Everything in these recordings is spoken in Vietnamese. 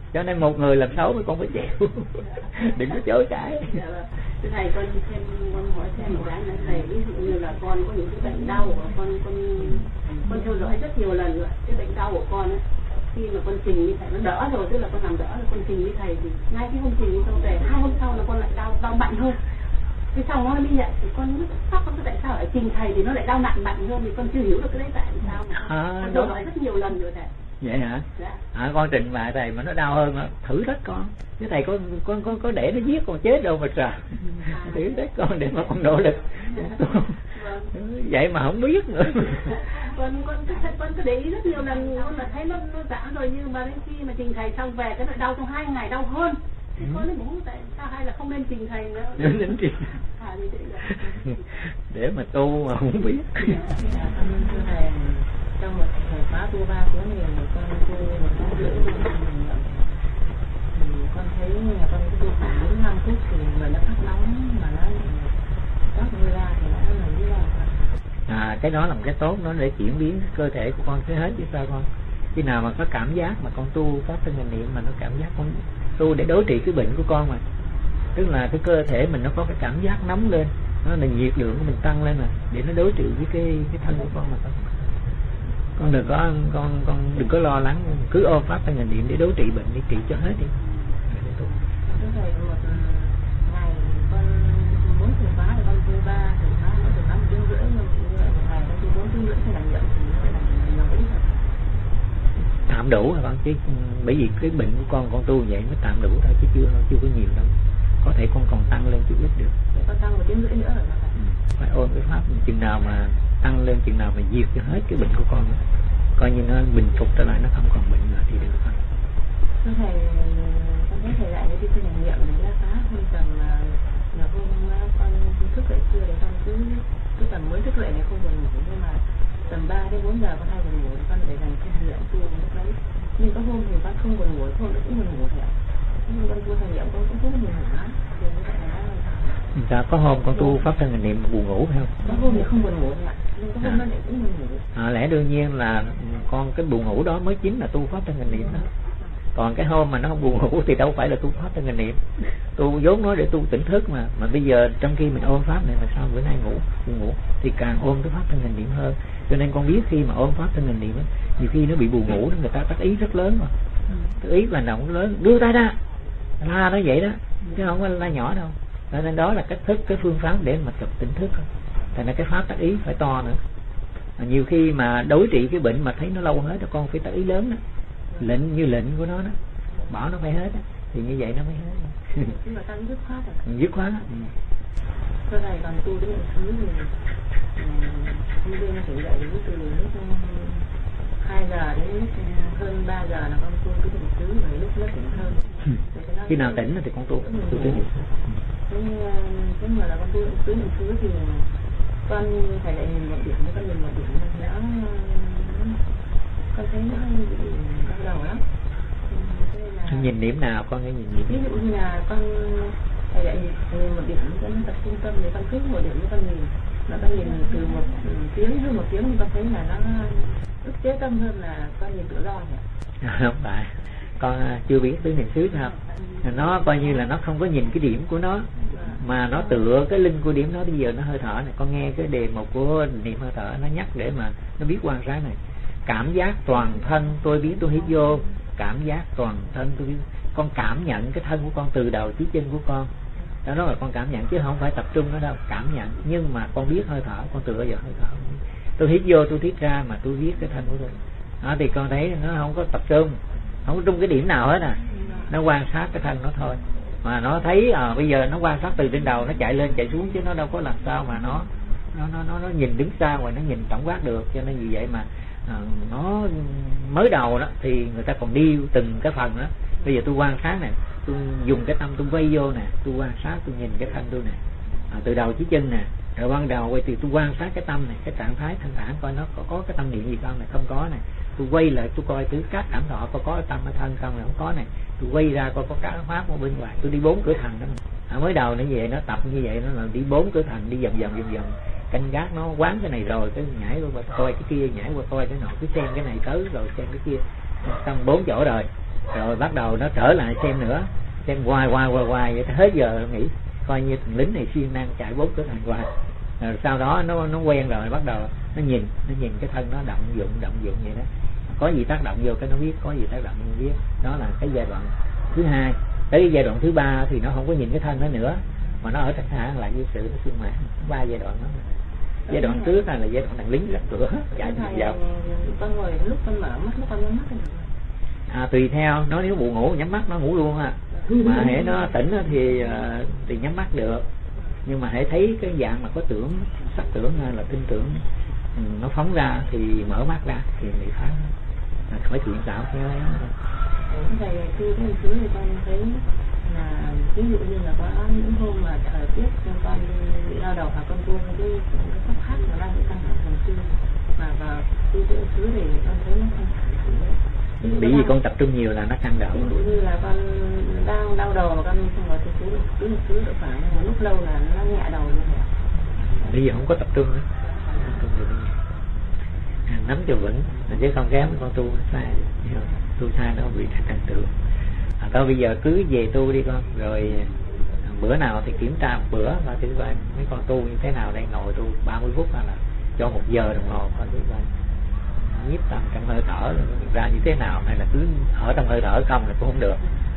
Cho nên một người làm xấu mới con phải chịu. Đừng có chối cãi. Thầy con thêm, con hỏi thêm một cái nữa thầy, ví dụ như là con có những cái bệnh đau của con theo dõi rất nhiều lần rồi, cái bệnh đau của con ấy, khi mà con trình với thầy nó đỡ rồi, tức là con làm đỡ rồi, con trình với thầy thì ngay cái hôm trình xong về 2 hôm sau là con lại đau mạnh hơn. Thế xong nó mới dậy thì con sắp con tại sao lại trình thầy thì nó lại đau mạnh hơn, thì con chưa hiểu được cái đấy tại sao mà con theo dõi rất nhiều lần rồi thầy. Vậy hả? Dạ. Con trình bày thầy mà nó đau hơn đó, thử thách con. Cái thầy có để nó giết con chết đâu mà trời. Thử thách con để mà con nỗ lực. Vậy mà không biết nữa. Con cứ để ý rất nhiều lần, con là thấy nó giảm rồi, nhưng mà đến khi mà trình thầy xong về cái nó đau trong 2 ngày đau hơn. Thì con nói bố tại sao hay là không nên trình thầy nữa. Nên trình. Để mà tu mà không biết. Trong một thời khóa tu 3 tiếng liền thì con tu 1 tháng rưỡi thì con thấy là con tu khoảng 4-5 phút thì người nó phát nóng mà nó toát mưa ra thì nó là như là cái đó là một cái tốt, nó để chuyển biến cơ thể của con tới hết chứ sao con. Khi nào mà có cảm giác mà con tu pháp thân hành niệm mà nó cảm giác con tu để đối trị cái bệnh của con mà, tức là cái cơ thể mình nó có cái cảm giác nóng lên, nó là nhiệt lượng của mình tăng lên mà để nó đối trị với cái thân của con mà con đừng có con đừng có lo lắng, cứ ôm pháp thân hành niệm để đối trị bệnh, để trị cho hết đi. Thầy một ngày con 4 thời khóa thì con tu 3 thời khóa, mỗi thời khóa 1 tiếng rưỡi, nhưng mà một ngày con tu 4 tiếng rưỡi thì là nhận thì nó là nhiều ít rồi. Tạm đủ hả con, chứ bởi vì cái bệnh của con tu vậy mới tạm đủ thôi, chứ chưa có nhiều đâu. Có thể con còn tăng lên chút ít được. Để con tăng 1 tiếng rưỡi nữa rồi mà phải ôn cái pháp chừng nào mà tăng lên, chừng nào mà diệt cho hết cái bệnh của con đó. Coi như nó bình phục trở lại, nó không còn bệnh nữa thì được thôi. Thầy, con thấy thầy dạy cái kinh nghiệm đấy là khá hơn tầm là hôm con thức dậy trưa để con cứ tầm mới thức dậy này không buồn ngủ, nhưng mà tầm 3 đến 4 giờ con hay buồn ngủ, con để dành kinh nghiệm tu lúc đấy. Nhưng có hôm thì con không buồn ngủ, hôm nó cũng buồn ngủ thôi ạ. Nhưng con tu kinh nghiệm con cũng rất buồn ngủ lắm. Thì như vậy là có hôm con tu pháp thân hành niệm buồn ngủ phải không? Có hôm thì không buồn ngủ ạ, nhưng có hôm nó lại cũng buồn ngủ. Lẽ đương nhiên là con cái buồn ngủ đó mới chính là tu pháp thân hành niệm đó. Còn cái hôm mà nó không buồn ngủ thì đâu phải là tu pháp thân hành niệm. Tu vốn nói để tu tỉnh thức mà bây giờ trong khi mình ôm pháp này mà sao bữa nay buồn ngủ thì càng ôm cái pháp thân hành niệm hơn. Cho nên con biết khi mà ôm pháp thân hành niệm đó, nhiều khi nó bị buồn ngủ, người ta tác ý rất lớn mà. Tác ý là nào cũng lớn, đưa tay ra, la nó vậy đó, chứ không có la nhỏ đâu. Nên đó là cách thức, cái phương pháp để mà tập tỉnh thức. Thành ra cái pháp tác ý phải to nữa. Nhiều khi mà đối trị cái bệnh mà thấy nó lâu hết, con phải tác ý lớn đó. Lệnh như lệnh của nó đó, bỏ nó phải hết đó. Thì như vậy nó mới hết. Nhưng mà ta dứt khoát rồi. Dứt khoát đó. Cái này còn tu đến một thứ thì hôm nay nó phải dậy đến từ lúc 2 giờ đến lúc hơn 3 giờ là con tu cái một thứ, rồi lúc nó tỉnh hơn. Khi nào tỉnh thì con tu tới được. Thế mà là con tu tới một thứ thì con phải lại nhìn một điểm, con nhìn một điểm thì nó con thấy nó hơi bị đau đầu lắm. Nhìn điểm nào con cái nhìn ví dụ như là con phải lại nhìn một điểm, con tập trung tâm để con cứ một điểm như con nhìn, mà con nhìn từ 1 tiếng hơn 1 tiếng thì con thấy là nó ức chế tâm hơn là con nhìn tự do nhỉ? Không phải, con chưa biết tứ niệm xứ sao. Nó coi như là nó không có nhìn cái điểm của nó, mà nó tựa cái lưng của điểm nó. Bây giờ nó hơi thở này, con nghe cái đề mục của niệm hơi thở, nó nhắc để mà nó biết quan sát này. Cảm giác toàn thân tôi biết, tôi hít vô, cảm giác toàn thân tôi biết. Con cảm nhận cái thân của con từ đầu chí chân của con, đó là con cảm nhận chứ không phải tập trung nó đâu. Cảm nhận nhưng mà con biết hơi thở, con tựa vào hơi thở. Tôi hít vô, tôi hít ra mà tôi biết cái thân của tôi. Đó thì con thấy nó không có tập trung, không có trung cái điểm nào hết nó quan sát cái thân nó thôi. Mà nó thấy bây giờ nó quan sát từ trên đầu nó chạy lên chạy xuống, chứ nó đâu có làm sao mà nó nhìn đứng xa ngoài, nó nhìn tổng quát được. Cho nên vì vậy mà nó mới đầu đó thì người ta còn đi từng cái phần đó. Bây giờ tôi quan sát này, tôi dùng cái tâm tôi quay vô nè, tôi quan sát, tôi nhìn cái thân tôi nè, từ đầu chí chân nè, rồi ban đầu quay thì tôi quan sát cái tâm này, cái trạng thái thanh thản coi nó có cái tâm niệm gì không này, không có này. Tôi quay lại tôi coi thứ các cảm thọ có cái tâm ở thân không này, không có này. Tôi quay ra coi có các pháp ở bên ngoài. Tôi đi 4 cửa thành đó. Mới đầu nó về nó tập như vậy, nó là đi 4 cửa thành, đi vòng vòng canh gác, nó quán cái này rồi cái nhảy qua coi cái kia, nhảy qua coi cái nọ, cứ xen cái này tới rồi xen cái kia, xong 4 chỗ rồi. rồi bắt đầu nó trở lại xem nữa, xem hoài vậy hết giờ nghĩ coi như thằng lính này siêng năng chạy 4 cửa thành hoài. Rồi sau đó nó quen rồi bắt đầu nó nhìn cái thân nó động dụng vậy đó, có gì tác động vô cái nó biết, có gì tác động vô biết. Đó là cái giai đoạn thứ hai. Tới cái giai đoạn thứ ba thì nó không có nhìn cái thân nó nữa, mà nó ở trạng thái lại với sự nó sung mãn. 3 giai đoạn đó. Giai đoạn trước là giai đoạn thằng lính lật cửa chạy vào. Con ngồi lúc con mở mắt, lúc con nhắm mắt tùy theo nó, nếu buồn ngủ nhắm mắt nó ngủ luôn mà hễ nó tỉnh thì nhắm mắt được. Nhưng mà hãy thấy cái dạng mà có tưởng, sắc tưởng hay là tin tưởng nó phóng ra thì mở mắt ra thì bị phá, khỏi chuyện tạo cái ấy. Thầy khi cái thứ thì con thấy là ví dụ như là có những hôm mà thời tiết con bị đau đầu và con buông cái sắp hát nó đang bị căng thẳng thường xuyên mà vào cái thứ thì con thấy nó căng thẳng. Bởi vì con tập trung nhiều là nó căng đầu. Ví dụ như là con đang đau đầu mà con không có thứ được khoảng một lúc lâu là nó nhẹ đầu như vậy. Bây giờ không có tập trung nữa, nắm cho vững, chứ không kém con tu sai, tu sai nó bị trăn tưởng. Thôi bây giờ cứ về tu đi con, rồi bữa nào thì kiểm tra một bữa và thử coi mấy con tu như thế nào đây, ngồi tu 30 phút hay là cho 1 giờ đồng hồ coi thử coi nhiếp tâm trong hơi thở ra như thế nào, hay là cứ ở trong hơi thở không là cũng không được.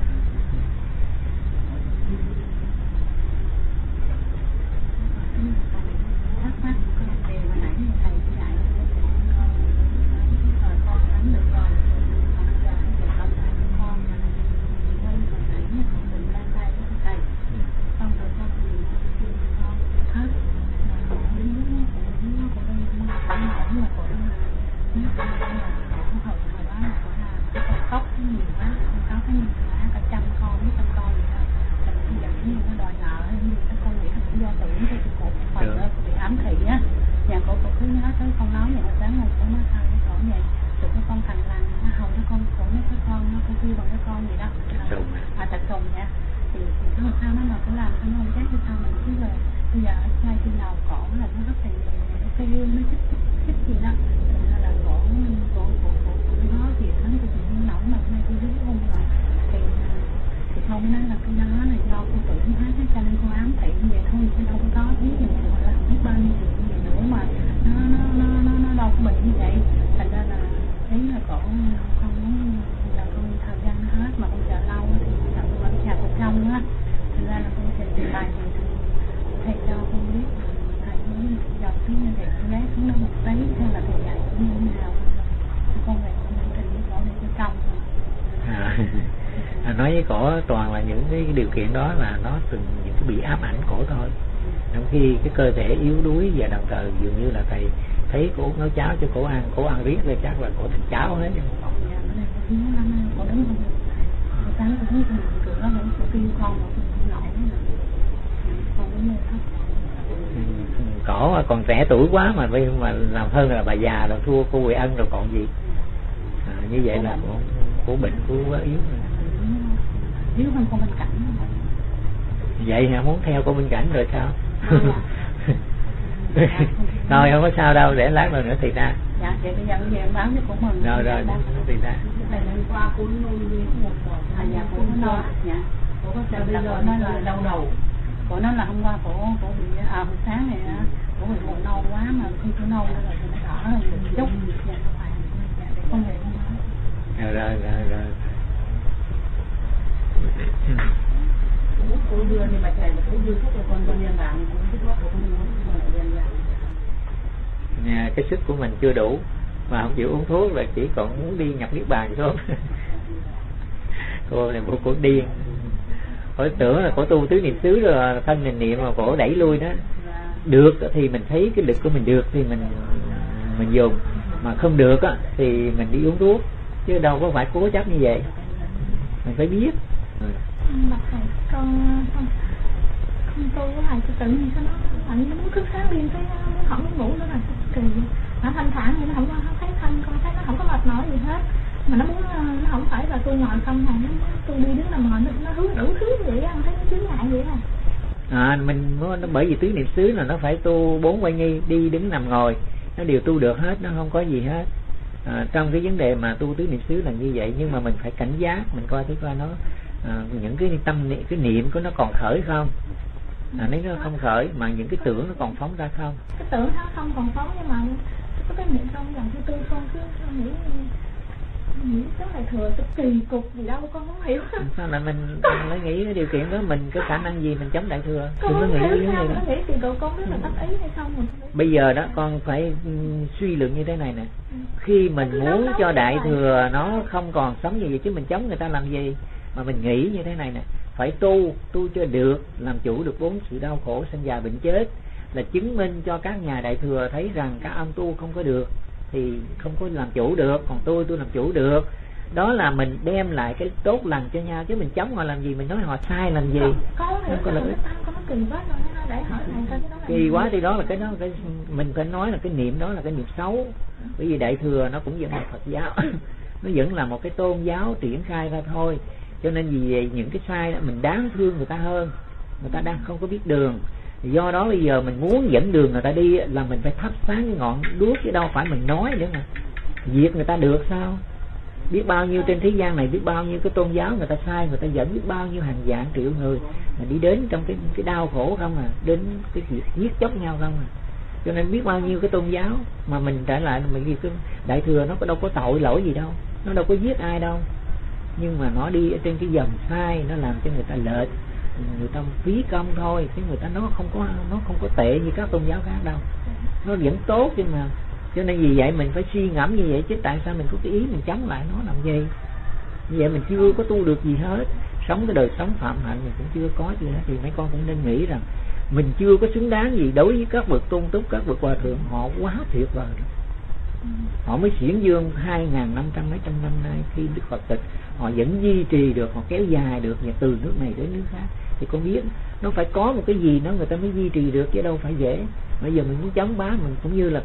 Nói với cổ toàn là những cái điều kiện đó là nó từng những cái bị ám ảnh cổ thôi. Trong khi cái cơ thể yếu đuối và đồng thời dường như là thầy thấy cổ nấu cháo cho cổ ăn riết rồi chắc là cổ thành cháo hết. Cổ còn trẻ tuổi quá mà làm hơn là bà già rồi, thua cô Huệ Ân rồi còn gì. Như vậy là cổ bệnh, cổ quá yếu rồi. Nếu không có bên cạnh vậy hả, muốn theo cô bên cạnh rồi sao? Thôi không có sao đâu, để lát rồi nữa thì ra. Dạ, vậy bây giờ về báo cho cô mừng. Rồi thì ra. Hôm qua cô nuôi một dạ cô nó dạ. Cô có sao bây giờ nó là đau đầu. Cô nói là hôm qua cô bị hôm sáng này cô bị buồn nôn quá mà khi cô nôn nó là nó thở rồi chút. Dạ không phải. Không Rồi. Cô đưa đi mà thầy cô đưa thuốc cho con liên lạc cũng thích thuốc của con liên lạc. Nha, cái sức của mình chưa đủ mà không chịu uống thuốc là chỉ còn muốn đi nhập niết bàn thôi. Cô này cô điên. Cô tưởng là cổ tu tứ niệm xứ rồi thân mình niệm mà cổ đẩy lui đó. Được thì mình thấy cái lực của mình được thì mình dùng, mà không được thì mình đi uống thuốc, chứ đâu có phải cố chấp như vậy. Mình phải biết. Mà thầy con không tu với thầy tự nhiên sao nó muốn thức sáng đêm cái nó không ngủ nữa là kỳ. Nó thanh thản thì nó không thấy thân, con thấy nó không có mệt mỏi gì hết, mà nó muốn nó không phải là tu ngồi không mà nó tu đi đứng nằm ngồi nó hướng đủ thứ vậy á, thấy nó chướng ngại vậy à. Nó bởi vì tứ niệm xứ là nó phải tu 4 quay nghi, đi đứng nằm ngồi nó đều tu được hết, nó không có gì hết. trong cái vấn đề mà tu tứ niệm xứ là như vậy. Nhưng mà mình phải cảnh giác, mình coi thử coi nó những cái tâm niệm, cái niệm của nó còn khởi không. Nếu nó không khởi mà những cái tưởng nó còn phóng ra không. Cái tưởng nó không còn phóng, nhưng mà có cái niệm trong lần thứ tư con cứ nghĩ rất là thừa, cái kỳ cục gì đâu con không hiểu. Sao lại mình lại nghĩ cái điều kiện đó, mình có khả năng gì mình chống đại thừa? Đừng có nghĩ cái vấn đề đó. Nghĩ kỳ cục con rất là tác ý hay không rồi. Bây giờ đó con phải suy luận như thế này nè. Khi mình muốn cho đại thừa nó không còn sống như vậy, chứ mình chống người ta làm gì? Mà mình nghĩ như thế này nè, phải tu cho được, làm chủ được 4 sự đau khổ sinh già bệnh chết, là chứng minh cho các nhà đại thừa thấy rằng các ông tu không có được thì không có làm chủ được, còn tôi làm chủ được. Đó là mình đem lại cái tốt lành cho nhau, chứ mình chống họ làm gì, mình nói họ sai làm gì. Có lợi ích. Kỳ quá thì đó là cái mình phải nói là cái niệm đó là cái niệm xấu. Bởi vì đại thừa nó cũng vẫn là Phật giáo nó vẫn là một cái tôn giáo triển khai ra thôi. Cho nên vì vậy những cái sai đó mình đáng thương người ta hơn. Người ta đang không có biết đường. Do đó bây giờ mình muốn dẫn đường người ta đi là mình phải thắp sáng cái ngọn đuốc, chứ đâu phải mình nói nữa mà diệt người ta được sao. Biết bao nhiêu trên thế gian này, biết bao nhiêu cái tôn giáo người ta sai, người ta dẫn biết bao nhiêu hàng vạn triệu người mà đi đến trong cái đau khổ không à, đến cái việc giết chóc nhau không à. Cho nên biết bao nhiêu cái tôn giáo mà mình trở lại mình ghi cái đại thừa nó đâu có tội lỗi gì đâu, nó đâu có giết ai đâu, nhưng mà nó đi ở trên cái dòng sai, nó làm cho người ta lệch, người ta phí công thôi, chứ người ta nó không có tệ như các tôn giáo khác đâu, nó vẫn tốt. Nhưng mà cho nên vì vậy mình phải suy ngẫm như vậy, chứ tại sao mình có cái ý mình chống lại nó làm gì? Như vậy mình chưa có tu được gì hết, sống cái đời sống phạm hạnh mình cũng chưa có gì hết, thì mấy con cũng nên nghĩ rằng mình chưa có xứng đáng gì đối với các bậc tôn túc, các bậc hòa thượng họ quá tuyệt vời rồi. Họ mới xiển dương 2.500 mấy trăm năm nay, khi Đức Phật tịch họ vẫn duy trì được, họ kéo dài được từ nước này đến nước khác. Thì con biết nó phải có một cái gì đó người ta mới duy trì được, chứ đâu phải dễ. Bây giờ mình muốn chống bá mình cũng như là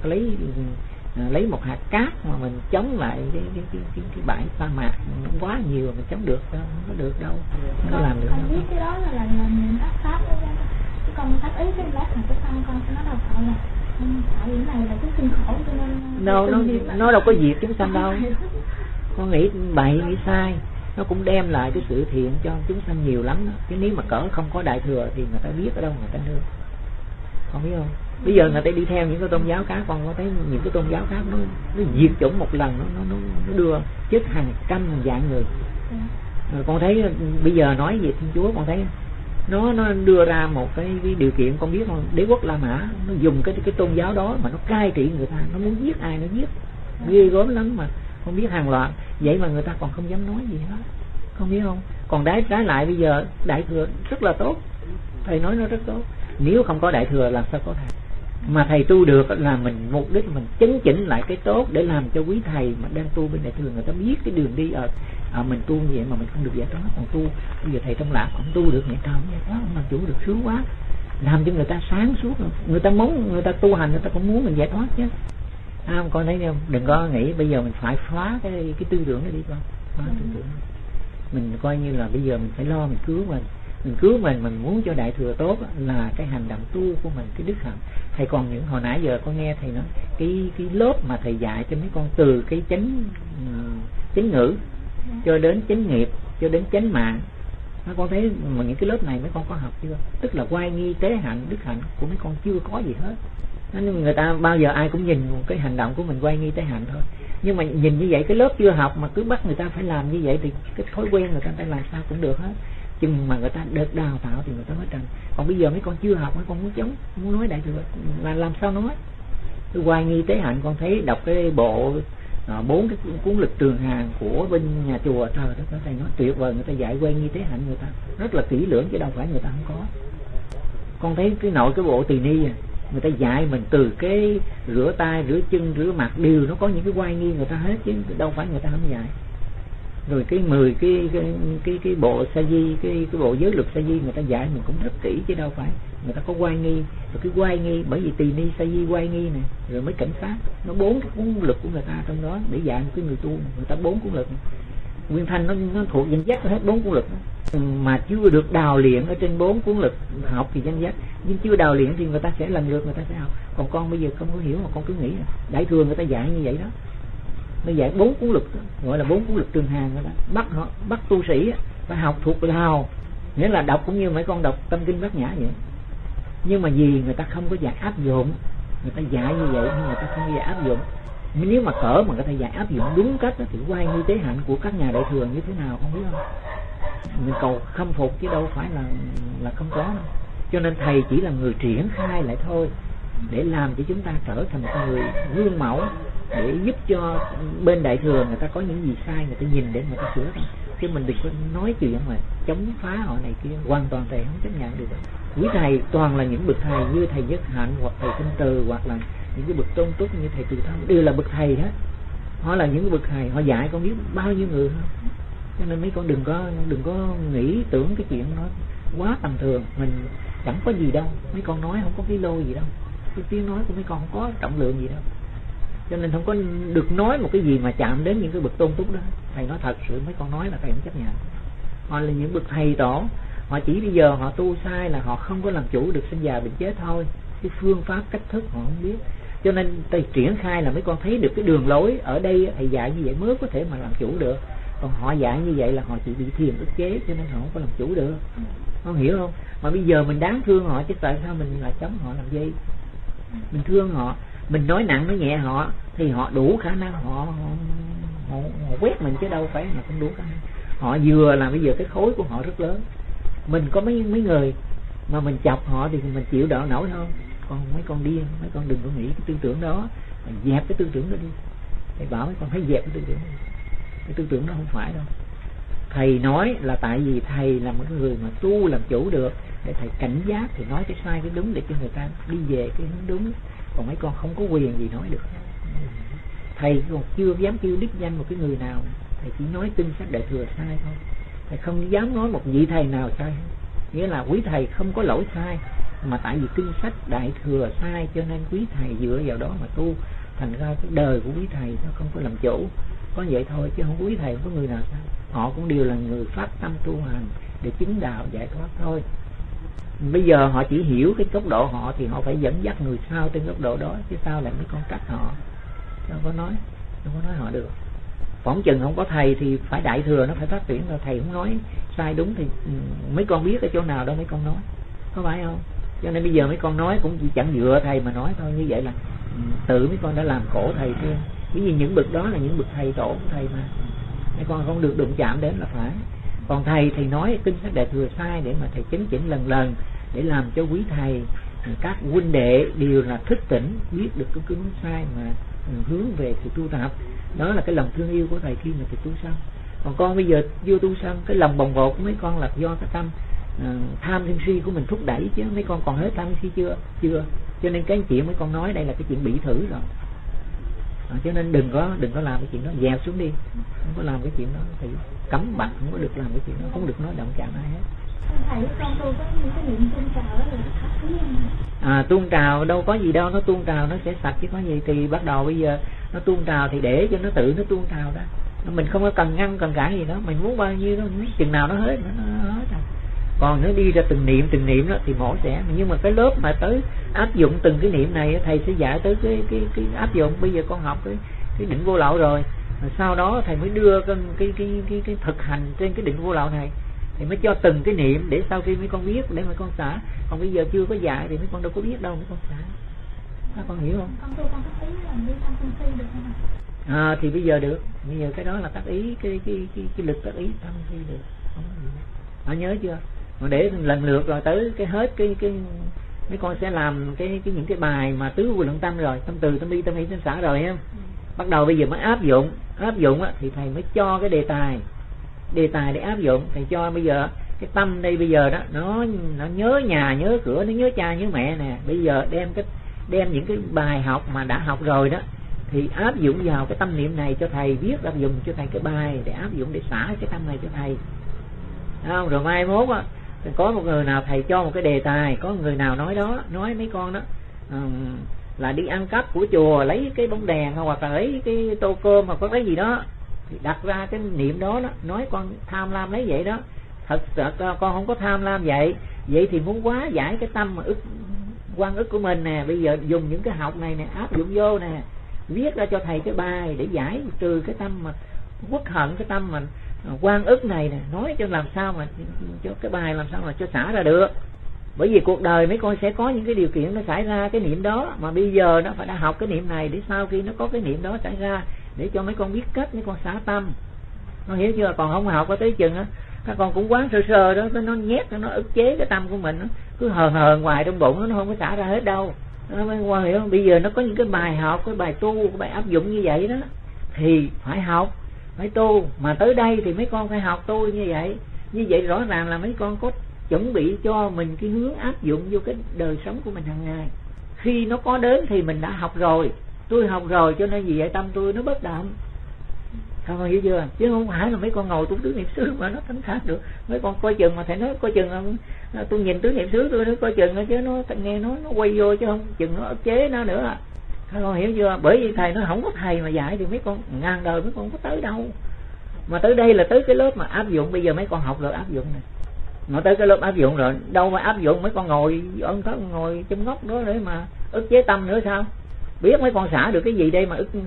lấy một hạt cát mà mình chống lại cái bãi sa mạc nó quá nhiều, mình chống được đâu, không có được đâu, không có làm được đâu. Con biết cái đó là mình áp pháp đó, chứ còn tác ý cái lát mà cái tâm con nó đâu phải là tại vì này là cái sinh khổ, cho nên nó đâu có diệt chúng sanh đâu. Con nghĩ bậy nghĩ sai, nó cũng đem lại cái sự thiện cho chúng sanh nhiều lắm đó. Chứ nếu mà cỡ không có đại thừa thì người ta biết ở đâu người ta nương, không biết không? Bây giờ người ta đi theo những cái tôn giáo khác, con có thấy những cái tôn giáo khác nó diệt chủng một lần nó đưa chết hàng trăm hàng vạn người. Con thấy bây giờ nói về Thiên Chúa, con thấy nó đưa ra một cái điều kiện, con biết không? Đế quốc La Mã nó dùng cái tôn giáo đó mà nó cai trị người ta, nó muốn giết ai nó giết, ghê gớm lắm mà không biết hàng loạt. Vậy mà người ta còn không dám nói gì hết, không biết không? Còn trái lại bây giờ đại thừa rất là tốt, thầy nói nó rất tốt. Nếu không có đại thừa làm sao có thầy? Mà thầy tu được là mình mục đích mình chấn chỉnh lại cái tốt để làm cho quý thầy mà đang tu bên đại thừa người ta biết cái đường đi mình tu như vậy mà mình không được giải thoát. Còn tu bây giờ thầy Trong Lạc không tu được vậy, không giải thoát, không làm chủ được, sướng quá, làm cho người ta sáng suốt, người ta muốn, người ta tu hành người ta cũng muốn mình giải thoát chứ. Con thấy không? Đừng có nghĩ bây giờ mình phải phá cái tư tưởng đó đi con, phá tư tưởng. Mình coi như là bây giờ mình phải lo mình cứu mình muốn cho đại thừa tốt là cái hành động tu của mình, cái đức hạnh. Thầy còn những hồi nãy giờ con nghe thầy nói cái lớp mà thầy dạy cho mấy con từ cái chánh ngữ cho đến chánh nghiệp cho đến chánh mạng, mấy con thấy mà những cái lớp này mấy con có học chưa? Tức là oai nghi tế hạnh, đức hạnh của mấy con chưa có gì hết. Nên người ta bao giờ ai cũng nhìn cái hành động của mình oai nghi tế hạnh thôi, nhưng mà nhìn như vậy cái lớp chưa học mà cứ bắt người ta phải làm như vậy thì cái thói quen người ta phải làm sao cũng được hết. Chừng mà người ta được đào tạo thì người ta mới tránh. Còn bây giờ mấy con chưa học, mấy con muốn chống, muốn nói đại thừa là làm sao nói? Cái oai nghi tế hạnh con thấy đọc cái bộ 4 cái cuốn lịch Trường Hàn của bên nhà chùa, trời đất, thầy nói tuyệt vời, người ta dạy oai nghi tế hạnh người ta rất là kỹ lưỡng chứ đâu phải người ta không có. Con thấy cái bộ Tỳ Ni người ta dạy mình từ cái rửa tay, rửa chân, rửa mặt đều nó có những cái oai nghi người ta hết, chứ đâu phải người ta không dạy. Rồi cái 10 cái bộ sa di, cái bộ giới luật sa di người ta dạy mình cũng rất kỹ chứ đâu phải người ta có oai nghi. Rồi cái oai nghi bởi vì Tỳ Ni sa di oai nghi này, rồi mới cảnh sát, nó 4 cái cuốn luật của người ta trong đó để dạy một cái người tu, người ta 4 cuốn luật. Nguyên Thanh nó thuộc danh giác hết 4 cuốn luật mà chưa được đào luyện ở trên 4 cuốn luật. Học thì danh giác nhưng chưa đào luyện thì người ta sẽ lần lượt người ta sẽ học. Còn con bây giờ không có hiểu mà con cứ nghĩ đại thừa người ta dạy như vậy đó, nó dạy 4 cuốn luật, gọi là 4 cuốn luật trường hàng đó. Bắt tu sĩ phải học thuộc lòng, nghĩa là đọc cũng như mấy con đọc tâm kinh Bát Nhã vậy. Nhưng mà vì người ta không có dạy áp dụng, người ta dạy như vậy nhưng người ta không dạy áp dụng. Nếu mà cỡ mà có thể dạy áp dụng đúng cách đó, thì quay như tế hạnh của các nhà đại thừa như thế nào không biết không? Mình cầu khâm phục chứ đâu phải là không có đâu. Cho nên thầy chỉ là người triển khai lại thôi, để làm cho chúng ta trở thành một người gương mẫu, để giúp cho bên đại thừa người ta có những gì sai người ta nhìn để người ta sửa thôi. Chứ mình đừng có nói chuyện mà chống phá họ này kia, hoàn toàn thầy không chấp nhận được. Quý thầy toàn là những bậc thầy như thầy Nhất Hạnh hoặc thầy Thanh Từ, hoặc là những cái bậc tôn túc như thầy Từ Thông, đều là bậc thầy hết. Họ là những bậc thầy, họ dạy con biết bao nhiêu người không. Cho nên mấy con đừng có nghĩ tưởng cái chuyện nó quá tầm thường. Mình chẳng có gì đâu, mấy con nói không có cái lô gì đâu, cái tiếng nói của mấy con không có trọng lượng gì đâu. Cho nên không có được nói một cái gì mà chạm đến những cái bậc tôn túc đó. Thầy nói thật sự, mấy con nói là thầy không chấp nhận. Họ là những bậc thầy tổ, họ chỉ bây giờ họ tu sai là họ không có làm chủ được sinh già bệnh chết thôi. Cái phương pháp cách thức họ không biết. Cho nên thầy triển khai là mấy con thấy được cái đường lối ở đây thầy dạy như vậy mới có thể mà làm chủ được. Còn họ dạy như vậy là họ chỉ bị thiền ức chế, cho nên họ không có làm chủ được. Con hiểu không? Mà bây giờ mình đáng thương họ chứ tại sao mình lại chống họ làm gì? Mình thương họ, mình nói nặng nói nhẹ họ thì họ đủ khả năng họ quét mình, chứ đâu phải là không đủ khả năng. Họ vừa là bây giờ cái khối của họ rất lớn, mình có mấy người mà mình chọc họ thì mình chịu đỡ nổi không? Còn mấy con điên, mấy con đừng có nghĩ cái tư tưởng đó, dẹp cái tư tưởng đó đi. Thầy bảo mấy con phải dẹp cái tư tưởng đó. Cái tư tưởng đó không phải đâu. Thầy nói là tại vì thầy là một người mà tu làm chủ được, để thầy cảnh giác thì nói cái sai cái đúng để cho người ta đi về cái hướng đúng. Còn mấy con không có quyền gì nói được. Thầy còn chưa dám kêu đích danh một cái người nào, thầy chỉ nói kinh sách đại thừa sai thôi. Thầy không dám nói một vị thầy nào sai. Nghĩa là quý thầy không có lỗi sai, mà tại vì kinh sách đại thừa sai cho nên quý thầy dựa vào đó mà tu. Thành ra cái đời của quý thầy nó không có làm chủ. Có vậy thôi chứ không quý thầy không có người nào sai. Họ cũng đều là người phát tâm tu hành để chứng đạo giải thoát thôi. Bây giờ họ chỉ hiểu cái góc độ họ thì họ phải dẫn dắt người sau trên góc độ đó, chứ sao lại mấy con trách họ. Không có nói họ được. Phỏng chừng không có thầy thì phải đại thừa nó phải phát triển, rồi thầy không nói sai đúng thì mấy con biết ở chỗ nào đâu mấy con nói, có phải không? Cho nên bây giờ mấy con nói cũng chỉ chẳng dựa thầy mà nói thôi. Như vậy là tự mấy con đã làm khổ thầy thêm. Bởi vì những bậc đó là những bậc thầy tổ của thầy mà mấy con không được đụng chạm đến là phải. Còn thầy thì nói kinh sách đại thừa sai để mà thầy chấn chỉnh lần lần, để làm cho quý thầy các huynh đệ đều là thức tỉnh, biết được cái đúng sai mà hướng về sự tu tập. Đó là cái lòng thương yêu của thầy khi mà thầy tu xong. Còn con bây giờ chưa tu xong, cái lòng bồng bột của mấy con là do cái tâm tham sân si của mình thúc đẩy, chứ mấy con còn hết tham sân si chưa. Cho nên cái chuyện mấy con nói đây là cái chuyện bị thử rồi. Cho nên đừng có làm cái chuyện đó, dẹp xuống đi, không có làm cái chuyện đó. Thì cấm bặt không có được làm cái chuyện đó, không được nói động chạm ai hết. Thầy con tu có những cái niệm tôn trào đó là sạch không? Tuôn trào đâu có gì đâu, nó tuôn trào nó sẽ sạch chứ có gì. Thì bắt đầu bây giờ nó tuôn trào thì để cho nó tự nó tuôn trào đó. Mình không có cần ngăn cần cản gì đó, mình muốn bao nhiêu đó chừng nào nó hết nó hết rồi. Còn nó đi ra từng niệm đó thì mổ sẽ. Nhưng mà cái lớp mà tới áp dụng từng cái niệm này thầy sẽ dạy tới cái áp dụng. Bây giờ con học cái định vô lậu rồi, sau đó thầy mới đưa cái thực hành trên cái định vô lậu này, thì mới cho từng cái niệm để sau khi mấy con biết để mấy con xả. Còn bây giờ chưa có dạy thì mấy con đâu có biết đâu mấy con xả. Con hiểu không? Con tu con tác ý là đi tham sân si được không? Thì bây giờ được. Bây giờ cái đó là tác ý, cái lực tác ý tham sân si được. Họ nhớ chưa? Mà để lần lượt rồi tới cái hết cái mấy con sẽ làm những cái bài mà tứ vô lượng tâm rồi, tâm từ tâm bi tâm hỷ tâm xả rồi em. Bắt đầu bây giờ mới áp dụng á, thì thầy mới cho cái đề tài để áp dụng. Thầy cho bây giờ cái tâm đây bây giờ đó nó nhớ nhà nhớ cửa, nó nhớ cha nhớ mẹ nè. Bây giờ đem những cái bài học mà đã học rồi đó thì áp dụng vào cái tâm niệm này cho thầy, viết áp dụng cho thầy cái bài để áp dụng để xả cái tâm này cho thầy. Không? Rồi mai mốt á, có một người nào thầy cho một cái đề tài, có người nào nói mấy con đó là đi ăn cắp của chùa lấy cái bóng đèn hoặc là lấy cái tô cơm hoặc có cái gì đó, thì đặt ra cái niệm đó nói con tham lam lấy vậy đó. Thật sự con không có tham lam vậy thì muốn quá giải cái tâm mà quan ức của mình nè. Bây giờ dùng những cái học này nè áp dụng vô nè, viết ra cho thầy cái bài để giải trừ cái tâm mà uất hận, cái tâm mà oan ức này nè, nói cho làm sao mà cho cái bài làm sao mà cho xả ra được. Bởi vì cuộc đời mấy con sẽ có những cái điều kiện nó xảy ra cái niệm đó, mà bây giờ nó phải đã học cái niệm này để sau khi nó có cái niệm đó xảy ra để cho mấy con biết cách mấy con xả tâm. Nó hiểu chưa? Còn không học có tới chừng á các con cũng quán sơ sơ đó, nó nhét nó ức chế cái tâm của mình, nó cứ hờn hờn ngoài trong bụng, nó không có xả ra hết đâu. Nó mới qua hiểu không? Bây giờ nó có những cái bài học, cái bài tu, cái bài áp dụng như vậy đó thì phải học, phải tu. Mà tới đây thì mấy con phải học tu như vậy. Như vậy rõ ràng là mấy con có chuẩn bị cho mình cái hướng áp dụng vô cái đời sống của mình hàng ngày. Khi nó có đến thì mình đã học rồi, tôi học rồi cho nên vì vậy tâm tôi nó bất động. Không hiểu chưa? Chứ không phải là mấy con ngồi tu tứ niệm xứ mà nó thanh thản được. Mấy con coi chừng mà thầy nói coi chừng tôi nhìn tứ niệm xứ tôi nó coi chừng chứ nó nghe nó quay vô chứ không chừng nó ức chế nó nữa. Không hiểu chưa? Bởi vì thầy nó không có thầy mà dạy thì mấy con ngàn đời mấy con có tới đâu. Mà tới đây là tới cái lớp mà áp dụng. Bây giờ mấy con học rồi áp dụng này. Nó tới cái lớp áp dụng rồi, đâu mà áp dụng mấy con ngồi ân thất ngồi trong ngóc đó để mà ức chế tâm nữa sao? Biết mấy con xả được cái gì đây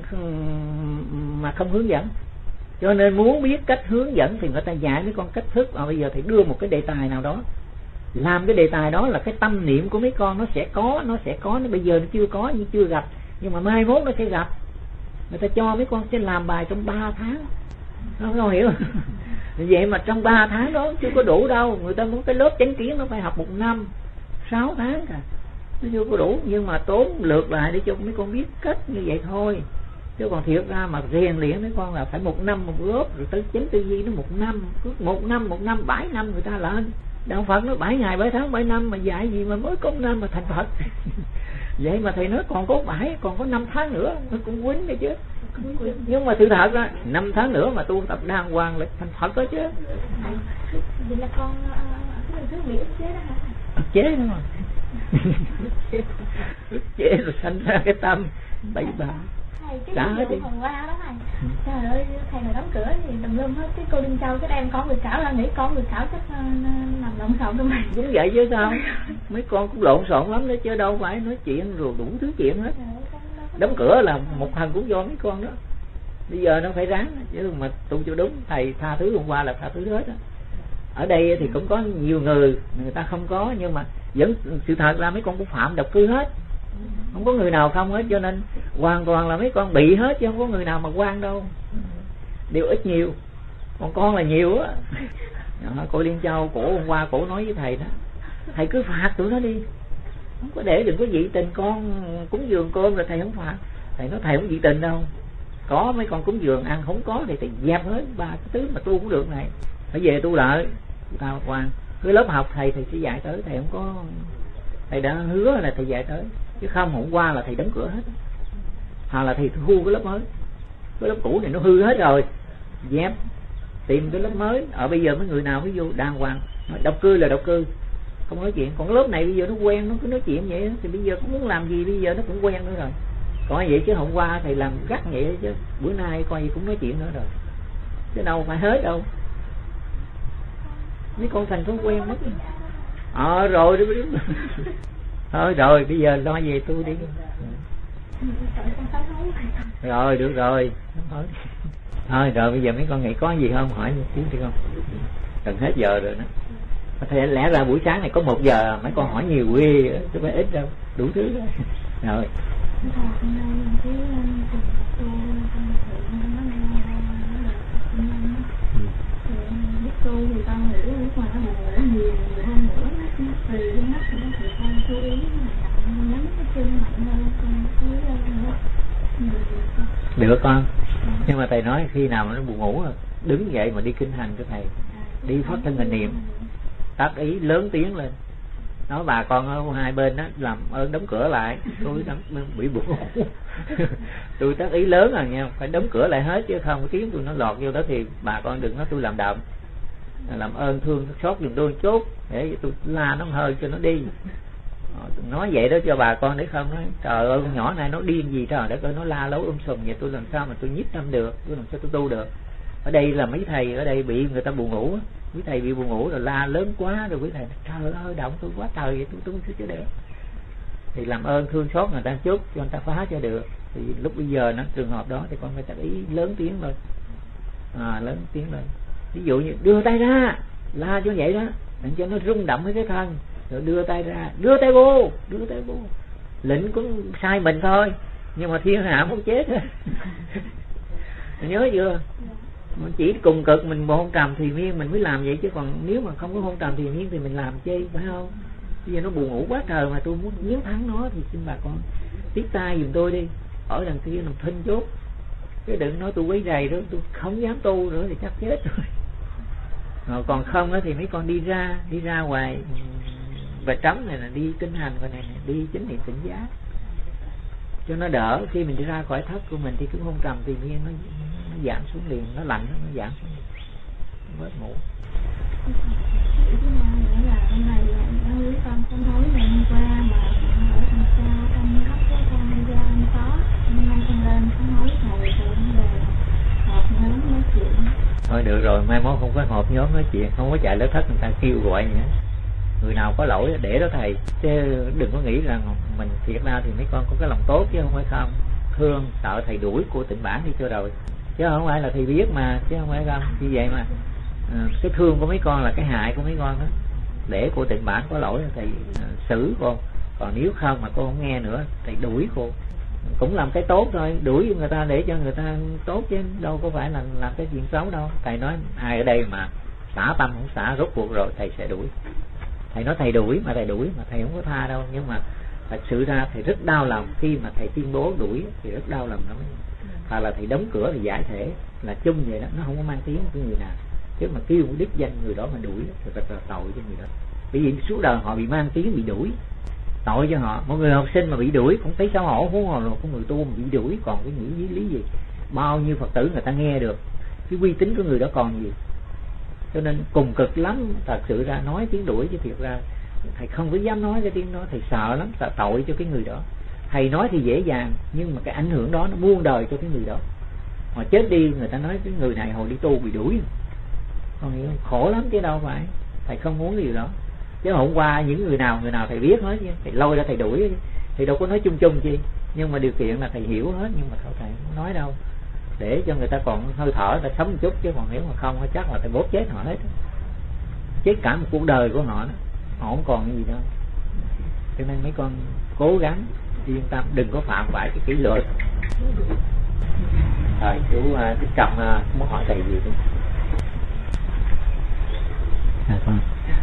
mà không hướng dẫn. Cho nên muốn biết cách hướng dẫn thì người ta dạy mấy con cách thức. Mà bây giờ thì đưa một cái đề tài nào đó, làm cái đề tài đó là cái tâm niệm của mấy con nó sẽ có, nó bây giờ nó chưa có nhưng chưa gặp, nhưng mà mai mốt nó sẽ gặp. Người ta cho mấy con sẽ làm bài trong 3 tháng. Không hiểu. Vậy mà trong 3 tháng đó chưa có đủ đâu. Người ta muốn cái lớp chánh kiến nó phải học 1 năm 6 tháng cả, nó chưa có đủ. Nhưng mà tốn lượt lại để cho mấy con biết cách như vậy thôi. Chứ còn thiệt ra mà rèn luyện mấy con là phải 1 năm một lớp, rồi tới chánh tư duy nó 1 năm, cứ 1 năm 7 năm người ta lên. Đạo Phật nó 7 ngày 7 tháng 7 năm mà dạy gì mà mới có 1 năm mà thành Phật. Vậy mà thầy nói còn có 7, còn có 5 tháng nữa nó cũng quýnh đấy chứ. Nhưng mà sự thật ra 5 tháng nữa mà tu tập đàng hoàng là thành Phật đó chứ. Vậy là con cái thứ bị ức chế đó hả? Ức chế đúng rồi. Ức chế rồi sanh ra cái tâm bậy bạ. Cái ví dụ hôm qua đó thầy, trời ơi thầy mà đóng cửa thì tùm lum hết. Cái cô Linh Châu cái đem con người Thảo ra, nghĩ con người Thảo chắc làm lộn xộn trong này. Đúng vậy chứ sao. Mấy con cũng lộn xộn lắm đó chứ đâu phải nói chuyện rồi đủ thứ chuyện hết. Đóng cửa là một phần cũng do mấy con đó. Bây giờ nó phải ráng chứ mà tu cho đúng. Thầy tha thứ hôm qua là tha thứ hết đó. Ở đây thì cũng có nhiều người ta không có, nhưng mà vẫn sự thật ra mấy con cũng phạm độc cư hết, không có người nào không hết. Cho nên hoàn toàn là mấy con bị hết chứ không có người nào mà quan đâu. Điều ít nhiều, còn con là nhiều á. Cô Liên Châu cổ hôm qua cổ nói với thầy đó, thầy cứ phạt tụi nó đi, không có để đừng có dị tình. Con cúng dường cơm rồi thầy không phạt. Thầy nói thầy không dị tình đâu, có mấy con cúng dường ăn không có thì thầy dẹp hết 3 cái thứ mà tu cũng được này. Phải về tu lại tao quan. Cái lớp học thầy sẽ dạy tới, thầy không có, thầy đã hứa là thầy dạy tới, chứ không hôm qua là thầy đóng cửa hết. Hoặc là thầy thu cái lớp mới, cái lớp cũ này nó hư hết rồi, dẹp tìm cái lớp mới. Ở bây giờ mấy người nào ví dụ đàng hoàng, độc cư là độc cư, không nói chuyện. Còn cái lớp này bây giờ nó quen, nó cứ nói chuyện vậy đó, thì bây giờ cũng muốn làm gì bây giờ nó cũng quen nữa rồi. Coi vậy chứ hôm qua thầy làm gắt vậy chứ bữa nay coi gì cũng nói chuyện nữa rồi, chứ đâu phải hết đâu. Mấy con thành thói quen mất. Rồi thôi rồi bây giờ lo về tôi đi. Rồi được rồi. Thôi rồi bây giờ mấy con nghĩ có gì không, hỏi một tiếng đi không? Gần hết giờ rồi đó. Thế lẽ ra buổi sáng này có 1 giờ, mấy con hỏi nhiều ghê chứ phải ít đâu, đủ thứ đó. Rồi tu thì con nghĩ lúc mà nó buồn nhiều hơn nữa tùy cái mắt thì con chú ý nhắm cái chân mạnh hơn con được con. Nhưng mà thầy nói khi nào mà nó buồn ngủ đứng dậy mà đi kinh hành cho thầy, đi phát thân hình niệm, tác ý lớn tiếng lên, nói bà con ở hai bên đó làm ơn đóng cửa lại, tôi bị buồn ngủ. Tôi tác ý lớn rồi nha, phải đóng cửa lại hết chứ không tiếng tôi nó lọt vô đó thì bà con đừng nói tôi làm đậm, làm ơn thương xót giùm tôi chút để tôi la nó hơi cho nó đi. Nói vậy đó cho bà con để không nói trời ơi con nhỏ này nó điên gì trời đất ơi, nó la lấu sùm vậy tôi làm sao mà tôi nhiếp tâm được, tôi làm sao tôi tu được. Ở đây là mấy thầy ở đây bị người ta buồn ngủ, mấy thầy bị buồn ngủ rồi la lớn quá rồi quý thầy trời ơi động tôi quá trời vậy tôi chưa được. Thì làm ơn thương xót người ta chút cho người ta phá cho được. Thì lúc bây giờ nó trường hợp đó thì con phải tác ý lớn tiếng lên, lớn tiếng lên. Ví dụ như đưa tay ra, la cho vậy đó, để cho nó rung động với cái thân, rồi đưa tay ra, đưa tay vô. Lĩnh cũng sai mình thôi, nhưng mà thiên hạ muốn chết. Nhớ chưa? Chỉ cùng cực mình hôn trầm thì miên mình mới làm vậy, chứ còn nếu mà không có hôn trầm thì miên thì mình làm chi, phải không? Bây giờ nó buồn ngủ quá trời mà tôi muốn chiến thắng nó thì xin bà con tiếp tay giùm tôi đi, ở đằng kia nằm thinh chốt, chứ đừng nói tôi quấy rầy đó, tôi không dám tu nữa thì chắc chết rồi. Còn không đó thì mấy con đi ra ngoài và trống này là đi kinh hành, còn này đi chánh niệm tỉnh giác cho nó đỡ. Khi mình đi ra khỏi thất của mình thì cứ hôn trầm thì nhiên nó giảm xuống liền, nó lạnh nó giảm xuống liền, nó bớt ngủ. Nghĩa là hôm nay đang lý con nói ngày hôm qua mà ở đằng sau trong thất của con đi ra ăn có, hôm nay con lên con nói thầy từ vấn đề họp nhóm nói chuyện. Thôi được rồi, mai mốt không có họp nhóm nói chuyện, không có chạy lớp thất người ta kêu gọi nữa. Người nào có lỗi để đó thầy, chứ đừng có nghĩ rằng mình thiệt ra thì mấy con có cái lòng tốt chứ không phải không. Thương sợ thầy đuổi của Tịnh Bản đi cho rồi, chứ không phải là thầy biết mà, chứ không phải không. Như vậy mà cái thương của mấy con là cái hại của mấy con đó. Để cô Tịnh Bản có lỗi là thầy xử cô, còn nếu không mà cô không nghe nữa thầy đuổi cô. Cũng làm cái tốt thôi, đuổi người ta để cho người ta tốt chứ đâu có phải là làm cái chuyện xấu đâu. Thầy nói ai ở đây mà xả tâm không xả, rốt cuộc rồi thầy sẽ đuổi. Thầy nói thầy đuổi mà thầy không có tha đâu. Nhưng mà thật sự ra thầy rất đau lòng khi mà thầy tuyên bố đuổi thì rất đau lòng lắm. Hoặc là thầy đóng cửa thì giải thể là chung vậy đó, nó không có mang tiếng của người nào. Chứ mà kêu đích danh người đó mà đuổi thì rất là tội cho người đó. Bởi vì suốt đời họ bị mang tiếng bị đuổi, tội cho họ. Một người học sinh mà bị đuổi cũng thấy xấu hổ, huống hồ là có người tu mà bị đuổi còn cái nghĩ lý lý gì. Bao nhiêu Phật tử người ta nghe được, cái uy tín của người đó còn gì. Cho nên cùng cực lắm, thật sự ra nói tiếng đuổi chứ thiệt ra thầy không có dám nói cái tiếng đó, thầy sợ lắm, sợ tội cho cái người đó. Thầy nói thì dễ dàng, nhưng mà cái ảnh hưởng đó nó muôn đời cho cái người đó. Mà chết đi người ta nói cái người này hồi đi tu bị đuổi, còn hiểu, khổ lắm chứ đâu phải. Thầy không muốn điều đó. Chứ hôm qua những người nào thầy biết hết chứ, thầy lôi ra thầy đuổi, thì đâu có nói chung chung chi. Nhưng mà điều kiện là thầy hiểu hết, nhưng mà thôi thầy không nói đâu, để cho người ta còn hơi thở, người ta sống một chút. Chứ còn nếu mà không chắc là thầy bóp chết họ hết, chết cả một cuộc đời của họ đó, họ không còn cái gì đâu. Cho nên mấy con cố gắng yên tâm, đừng có phạm phải cái kỷ luật. Rồi chú Thích Trọng muốn hỏi thầy gì đó. Con.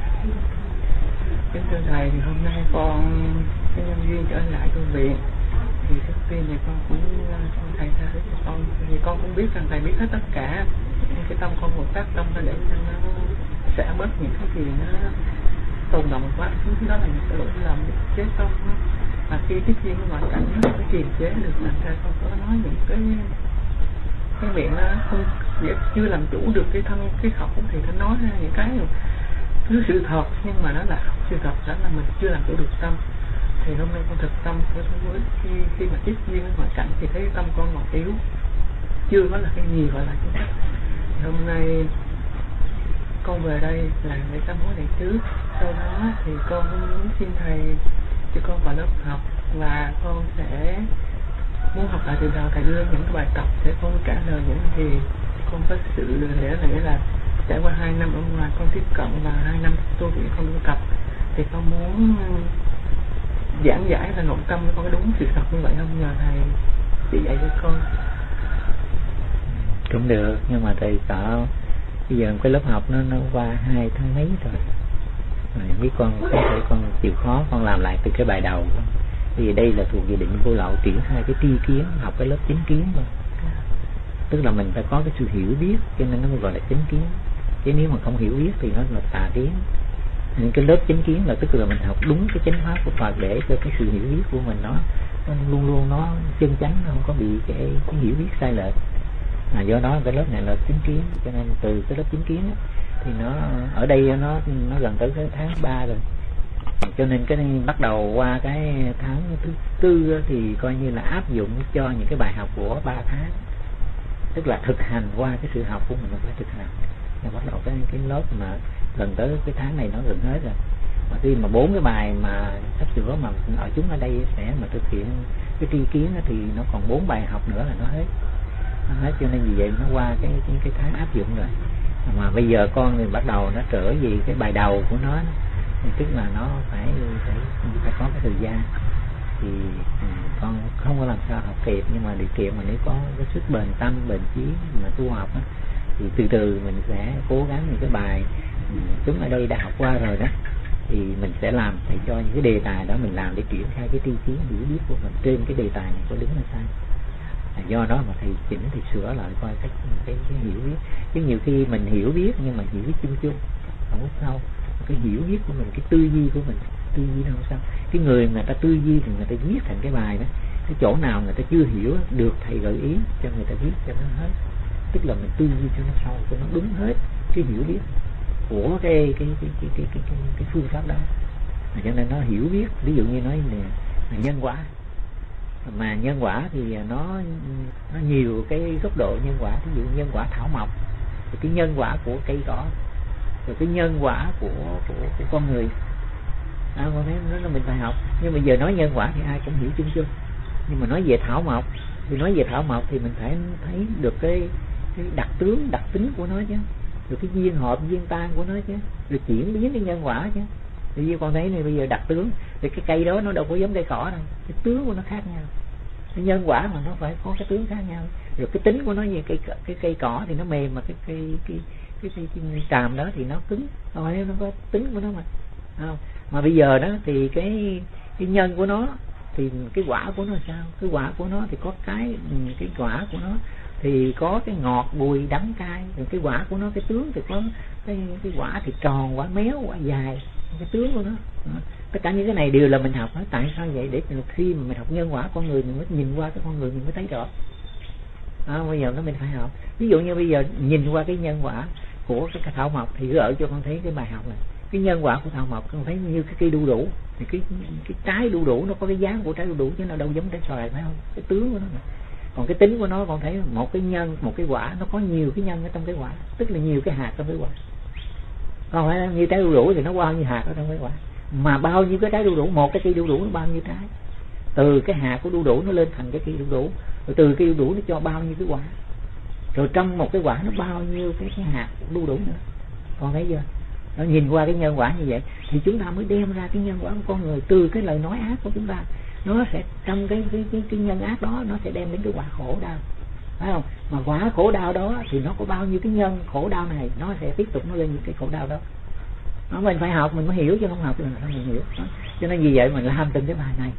Kính thưa thầy, thì hôm nay con cái nhân duyên trở lại tu viện, thì trước tiên thì con cũng thầy ra con thì con cũng biết rằng thầy biết hết tất cả. Cái tâm con một phát tâm để cho nó sẽ bớt những cái gì nó tồn động quá, đó là những cái lỗi lầm chế tâm đó. Mà khi cái duyên ngoại cảnh nó có kiềm chế được, thành ra con có nói những cái miệng nó không chưa làm chủ được cái thân cái khẩu thì nó nói ra những cái thứ sự thật, nhưng mà nó là sự thật, đó là mình chưa làm chủ được tâm. Thì hôm nay con thực tâm với khi mà tiếp duyên với ngoại cảnh thì thấy tâm con còn yếu, chưa có là cái gì gọi là chính xác. Hôm nay con về đây là để tâm hối này trước, sau đó thì con muốn xin thầy cho con vào lớp học, và con sẽ muốn học lại từ đầu. Thầy đưa những cái bài tập để con trả lời những gì con có sự nghĩa là trải qua 2 năm ở ngoài con tiếp cận và 2 năm tu viện con tu tập, thì con muốn giảng giải là nội tâm con có đúng sự thật như vậy không, nhờ thầy chỉ dạy cho con. Cũng được, nhưng mà thầy sợ bây giờ cái lớp học nó qua 2 tháng mấy rồi, mấy con có thể con chịu khó con làm lại từ cái bài đầu. Vì đây là thuộc về định vô lậu, triển khai cái tri kiến, học cái lớp chánh kiến thôi. Tức là mình phải có cái sự hiểu biết, cho nên nó mới gọi là chánh kiến. Chứ nếu mà không hiểu biết thì nó là tà kiến. Những cái lớp chánh kiến là tức là mình học đúng cái chánh pháp của Phật, để cho cái sự hiểu biết của mình nó luôn luôn nó chân chánh, nó không có bị cái hiểu biết sai lệch. Do đó cái lớp này là chánh kiến, cho nên từ cái lớp chánh kiến đó, thì nó ở đây nó gần tới cái tháng 3 rồi, cho nên cái bắt đầu qua cái tháng thứ 4 thì coi như là áp dụng cho những cái bài học của 3 tháng, tức là thực hành qua cái sự học của mình là phải thực hành. Và bắt đầu cái lớp mà gần tới cái tháng này nó gần hết rồi, mà khi mà 4 cái bài mà sắp sửa mà ở chúng ở đây sẽ mà thực hiện cái tri kiến thì nó còn 4 bài học nữa là nó hết. Cho nên vì vậy nó qua cái tháng áp dụng rồi. Mà bây giờ con thì bắt đầu nó trở về cái bài đầu của nó, thì tức là nó phải có cái thời gian. Thì con không có làm sao học kịp, nhưng mà điều kiện mà nếu có cái sức bền tâm bền chí mà tu học đó, thì từ từ mình sẽ cố gắng những cái bài chúng ở đây đã học qua rồi đó, thì mình sẽ làm thầy cho những cái đề tài đó mình làm để triển khai cái tri kiến hiểu biết của mình trên cái đề tài này có đúng hay sai. Do đó mà thầy chỉnh thì sửa lại coi cái hiểu biết. Chứ nhiều khi mình hiểu biết nhưng mà hiểu biết chung chung không có sâu. Cái hiểu biết của mình, cái tư duy của mình, tư duy nó không sao. Cái người ta tư duy thì người ta viết thành cái bài đó, cái chỗ nào người ta chưa hiểu được thầy gợi ý cho người ta viết cho nó hết. Tức là mình tư duy cho nó sâu, cho nó đúng hết cái hiểu biết của cái phương pháp đó. Cho nên nó hiểu biết, ví dụ như nói là nhân quả, mà nhân quả thì nó nhiều cái góc độ nhân quả. Ví dụ nhân quả thảo mộc, rồi cái nhân quả của cây cỏ, rồi cái nhân quả của con người. Con thấy nó là mình phải học. Nhưng mà giờ nói nhân quả thì ai cũng hiểu chung chung. Nhưng mà nói về thảo mộc thì mình phải thấy được cái đặc tướng, đặc tính của nó chứ, rồi cái duyên hợp duyên tan của nó chứ, rồi chuyển biến cái nhân quả chứ. Thì như con thấy này bây giờ đặc tướng thì cái cây đó nó đâu có giống cây cỏ đâu, cái tướng của nó khác nhau. Cái nhân quả mà nó phải có cái tướng khác nhau. Rồi cái tính của nó như cái cây cỏ thì nó mềm, mà cái tràm đó thì nó cứng, không phải nó có tính của nó mà. Không. Mà bây giờ đó thì cái nhân của nó thì cái quả của nó sao? Cái quả của nó thì có cái quả của nó thì có cái ngọt bùi đắng cay. Rồi cái quả của nó, cái tướng thì có cái quả thì tròn, quả méo, quả dài, cái tướng của nó. Tất cả những cái này đều là mình học. Tại sao vậy? Để khi mà mình học nhân quả con người, mình mới nhìn qua cái con người mình mới thấy rõ. Bây giờ nó mình phải học. Ví dụ như bây giờ nhìn qua cái nhân quả của cái thảo mộc thì gợi cho con thấy cái bài học này. Cái nhân quả của thảo mộc con thấy như cái cây đu đủ, thì cái trái đu đủ nó có cái dáng của trái đu đủ chứ nó đâu giống trái xoài, phải không? Cái tướng của nó này. Còn cái tính của nó con thấy một cái nhân, một cái quả nó có nhiều cái nhân ở trong cái quả, tức là nhiều cái hạt trong cái quả. Còn phải như trái đu đủ thì nó bao nhiêu hạt ở trong cái quả, mà bao nhiêu cái trái đu đủ, một cái cây đu đủ nó bao nhiêu trái. Từ cái hạt của đu đủ nó lên thành cái cây đu đủ, rồi từ cây đu đủ nó cho bao nhiêu cái quả, rồi trong một cái quả nó bao nhiêu cái hạt đu đủ nữa. Con thấy chưa? Nó nhìn qua cái nhân quả như vậy thì chúng ta mới đem ra cái nhân quả của con người. Từ cái lời nói ác của chúng ta, nó sẽ trong cái nhân ác đó nó sẽ đem đến cái quả khổ đau, phải không? Mà quả khổ đau đó thì nó có bao nhiêu cái nhân khổ đau này, nó sẽ tiếp tục nó lên những cái khổ đau đó. Mình phải học mình mới hiểu, chứ không học là không mình hiểu. Cho nên vì vậy mình làm từng cái bài này.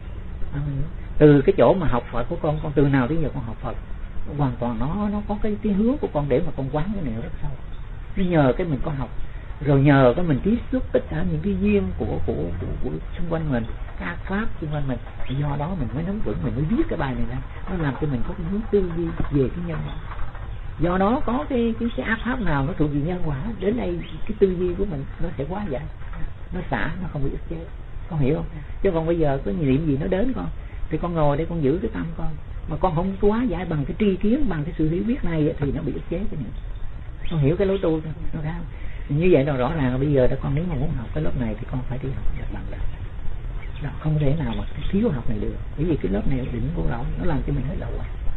Từ cái chỗ mà học Phật của con từ nào tới giờ con học Phật hoàn toàn nó có cái hướng của con để mà con quán cái này rất sâu. Nhờ cái mình có học, rồi nhờ cái mình tiếp xúc tất cả những cái duyên của xung quanh mình, các pháp xung quanh mình, do đó mình mới nắm vững, mình mới viết cái bài này ra. Nó làm cho mình có cái hướng tư duy về cái nhân quả. Do đó có cái ác pháp nào nó thuộc về nhân quả, đến đây cái tư duy của mình nó sẽ quá giải, nó xả, nó không bị ức chế. Con hiểu không? Chứ còn bây giờ có niệm gì nó đến con thì con ngồi đây con giữ cái tâm con, mà con không quá giải bằng cái tri kiến, bằng cái sự hiểu biết này thì nó bị ức chế cái này. Con hiểu cái lối tu nó ra như vậy là rõ ràng là bây giờ đó con nếu mà muốn học cái lớp này thì con phải đi học bằng đó, không thể nào mà thiếu học này được, bởi vì cái lớp này đỉnh vô lậu, nó làm cho mình hết đầu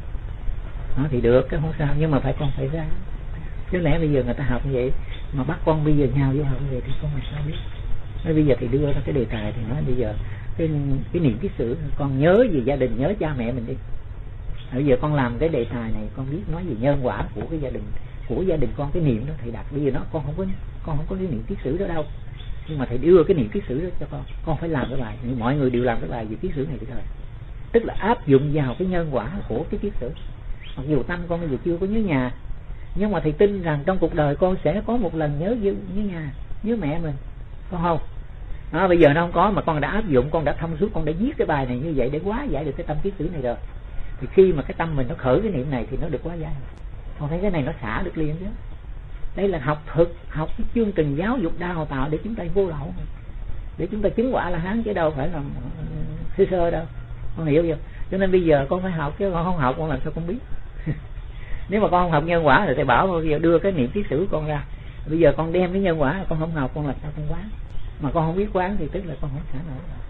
đó thì được, cái không sao, nhưng mà con phải ra. Chứ lẽ bây giờ người ta học như vậy mà bắt con bây giờ nhào vô học như vậy thì con làm sao biết. Nói bây giờ thì đưa ra cái đề tài thì nói bây giờ cái niệm kiết sử, con nhớ về gia đình, nhớ cha mẹ mình đi. Bây giờ con làm cái đề tài này con biết nói về nhân quả của cái gia đình, của gia đình con, cái niệm đó thầy đặt bây giờ nó con không có cái niệm kiết sử đó đâu, nhưng mà thầy đưa cái niệm kiết sử đó cho con phải làm cái bài, mọi người đều làm cái bài về kiết sử này thôi, tức là áp dụng vào cái nhân quả của cái kiết sử. Mặc dù tâm con bây giờ chưa có nhớ nhà, nhưng mà thầy tin rằng trong cuộc đời con sẽ có một lần nhớ nhà, nhớ mẹ mình, con không? Bây giờ nó không có, mà con đã áp dụng, con đã thông suốt, con đã viết cái bài này như vậy để hóa giải được cái tâm kiết sử này rồi, thì khi mà cái tâm mình nó khởi cái niệm này thì nó được hóa giải. Con thấy cái này nó xả được liền chứ. Đây là học thực, học cái chương trình giáo dục đào tạo để chúng ta vô lậu, để chúng ta chứng quả là hán, chứ đâu phải là sơ sơ đâu. Con hiểu chưa? Cho nên bây giờ con phải học, chứ con không học con làm sao con biết. Nếu mà con không học nhân quả thì thầy bảo bây giờ đưa cái niệm kiết sử con ra, bây giờ con đem cái nhân quả con không học con làm sao con quán, mà con không biết quán thì tức là con không xả nổi.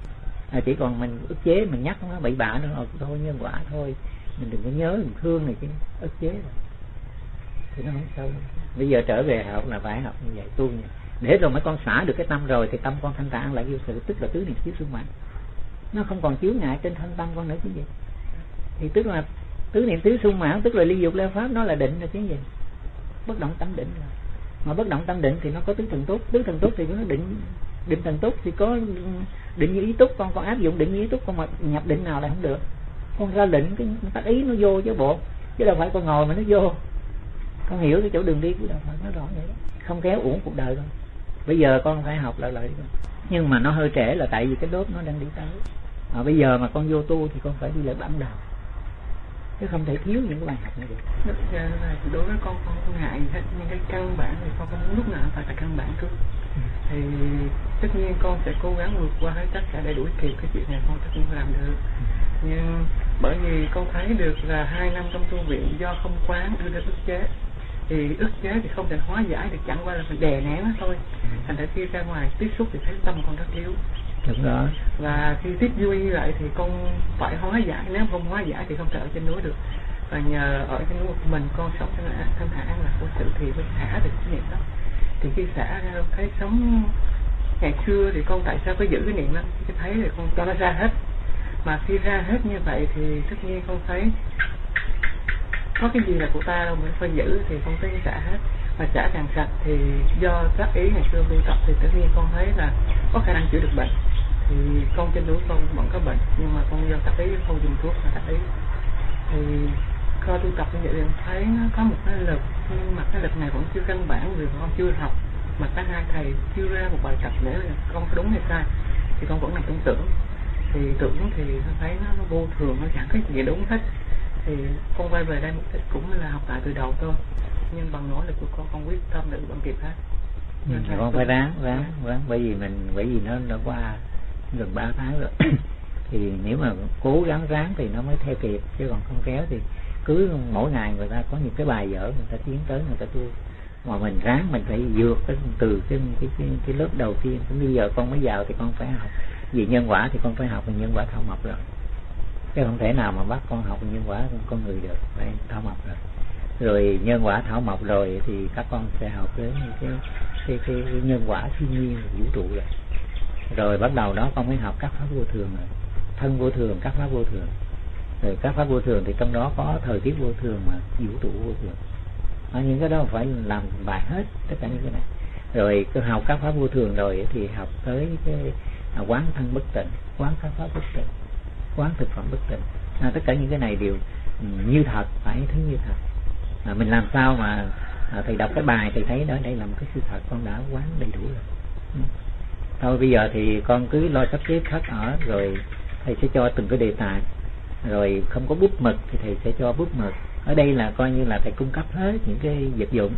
Chỉ còn mình ức chế, mình nhắc nó bậy bạ nữa thôi, nhân quả thôi, mình đừng có nhớ, mình thương này chứ, ức chế rồi thì nó không sâu. Bây giờ trở về học là phải học như vậy, tu như vậy. Để rồi mấy con xả được cái tâm rồi thì tâm con thanh thản lại vô sự, tức là tứ niệm xứ sung mãn, nó không còn chướng ngại trên thân tâm con nữa chứ gì. Thì tức là tứ niệm xứ sung mãn, tức là ly dục leo pháp, nó là định rồi chứ gì, bất động tâm định rồi. Mà bất động tâm định thì nó có tứ thần tốt, tứ thần tốt thì nó định thần tốt thì có định như ý túc, con áp dụng định như ý túc, con mà nhập định nào lại không được, con ra định cái tác ý nó vô chứ bộ, chứ đâu phải con ngồi mà nó vô. Con hiểu cái chỗ đường đi của đạo Phật nó rõ vậy đó. Không kéo uổng cuộc đời đâu. Bây giờ con phải học lại rồi, nhưng mà nó hơi trễ là tại vì cái đốt nó đang đi tới. Bây giờ mà con vô tu thì con phải đi lại ban đầu, chứ không thể thiếu những cái bài học này được. Đối với con không ngại gì hết, nhưng cái căn bản thì con không muốn lúc nào phải là căn bản trước. Thì tất nhiên con sẽ cố gắng vượt qua hết tất cả để đuổi kịp cái chuyện này, con tất nhiên làm được. Nhưng bởi vì con thấy được là 2 năm trong tu viện do không quán đưa đến ức chế, thì ức chế thì không thể hóa giải được, chẳng qua là mình đè nén nó thôi. Thành ra khi ra ngoài tiếp xúc thì thấy tâm con rất yếu. Đúng đó. Và khi tiếp vui như vậy thì con phải hóa giải, nếu không hóa giải thì không thể ở trên núi được. Và nhờ ở trên núi của mình con sống thanh thản là có sự thì mới xả được cái niệm đó. Thì khi xả ra thấy sống ngày xưa thì con tại sao có giữ cái niệm đó, cái thấy thì con cho nó ra hết. Mà khi ra hết như vậy thì tất nhiên con thấy có cái gì là của ta đâu mà phải giữ, thì con thấy xả hết. Mà xả càng sạch thì do tác ý ngày xưa tu tập thì tất nhiên con thấy là có khả năng chữa được bệnh. Thì con trên núi con vẫn có bệnh, nhưng mà con do tác ý không dùng thuốc mà tác ý. Thì khi tu tập như vậy thì thấy nó có một cái lực, nhưng mà cái lực này vẫn chưa căn bản, vì con chưa học. Mà các hai thầy chưa ra một bài tập để con có đúng hay sai, thì con vẫn nằm trong tưởng. Thì tưởng thì con thấy nó vô thường, nó chẳng có gì đúng hết. Thì con quay về đây mục đích cũng là học lại từ đầu thôi, nhưng bằng nỗ lực của con quyết tâm để vẫn kịp hết. Con phải ráng, bởi vì nó đã qua gần 3 tháng rồi. Thì nếu mà cố gắng ráng thì nó mới theo kịp, chứ còn không kéo thì cứ mỗi ngày người ta có những cái bài vở, người ta tiến tới, người ta tu, mà mình ráng mình phải vượt từ cái lớp đầu tiên. Bây giờ con mới vào thì con phải học vì nhân quả, thì con phải học về nhân quả thảo mộc rồi, chứ không thể nào mà bắt con học nhân quả con người được, phải thảo mộc rồi. Rồi nhân quả thảo mộc rồi thì các con sẽ học đến cái nhân quả thiên nhiên vũ trụ rồi. Rồi bắt đầu đó con mới học các pháp vô thường rồi, thân vô thường, các pháp vô thường. Rồi các pháp vô thường thì trong đó có thời tiết vô thường mà vũ trụ vô thường. Những cái đó phải làm bài hết tất cả những cái này. Rồi cứ học các pháp vô thường rồi thì học tới cái quán thân bất tịnh, quán các pháp bất tịnh, quán thực phẩm bất tịnh. Tất cả những cái này đều như thật, phải thấy như thật. Mình làm sao mà thầy đọc cái bài thì thấy đó, đây là một cái sự thật, con đã quán đầy đủ rồi. Thôi bây giờ thì con cứ lo sắp xếp khách ở, rồi thầy sẽ cho từng cái đề tài. Rồi không có bút mực thì thầy sẽ cho bút mực. Ở đây là coi như là thầy cung cấp hết những cái vật dụng,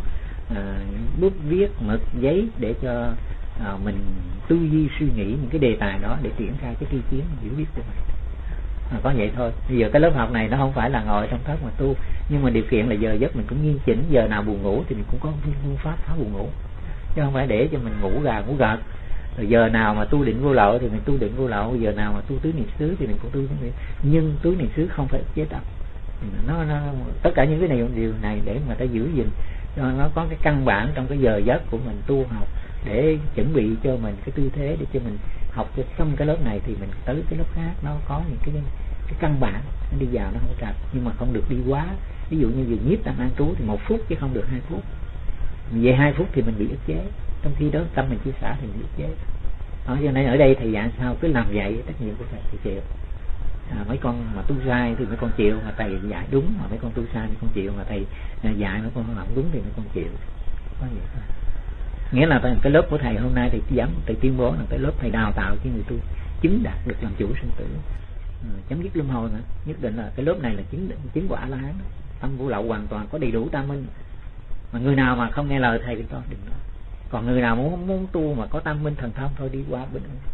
bút viết, mực, giấy để cho mình tư duy suy nghĩ những cái đề tài đó để triển khai cái tri kiến hiểu biết của mình. Có vậy thôi. Bây giờ cái lớp học này nó không phải là ngồi trong thất mà tu, nhưng mà điều kiện là giờ giấc mình cũng nghiêm chỉnh, giờ nào buồn ngủ thì mình cũng có phương pháp phá buồn ngủ, chứ không phải để cho mình ngủ gà ngủ gật. Rồi giờ nào mà tu định vô lậu thì mình tu định vô lậu, giờ nào mà tu tứ niệm xứ thì mình cũng tu tứ niệm. Nhưng tứ niệm xứ không phải chế tập. Nó tất cả những cái điều này để mà ta giữ gìn cho nó có cái căn bản trong cái giờ giấc của mình tu học, để chuẩn bị cho mình cái tư thế để cho mình học cho xong cái lớp này thì mình tới cái lớp khác nó có những cái căn bản, nó đi vào nó không trật, nhưng mà không được đi quá. Ví dụ như việc nhiếp tâm an trú thì 1 phút chứ không được 2 phút. Về 2 phút thì mình bị ức chế, trong khi đó tâm mình chia xả thì mình bị ức chế. Cho nên ở đây thầy dạy sao cứ làm vậy, trách nhiệm của thầy thì chịu. Mấy con mà tu sai thì mấy con chịu, mà thầy dạy đúng, mà mấy con tu sai thì con chịu, mà thầy dạy mấy con không làm đúng thì mấy con chịu. Có vậy thôi. Nghĩa là cái lớp của thầy hôm nay thì dám thầy tuyên bố là cái lớp thầy đào tạo cho người tu chứng đạt được làm chủ sinh tử, chấm dứt luân hồi nữa. Nhất định là cái lớp này là chứng quả A-la-hán, tâm vô lậu hoàn toàn, có đầy đủ tam minh. Mà người nào mà không nghe lời thầy thì đừng nói. Còn người nào muốn tu mà có tam minh thần thông thôi đi qua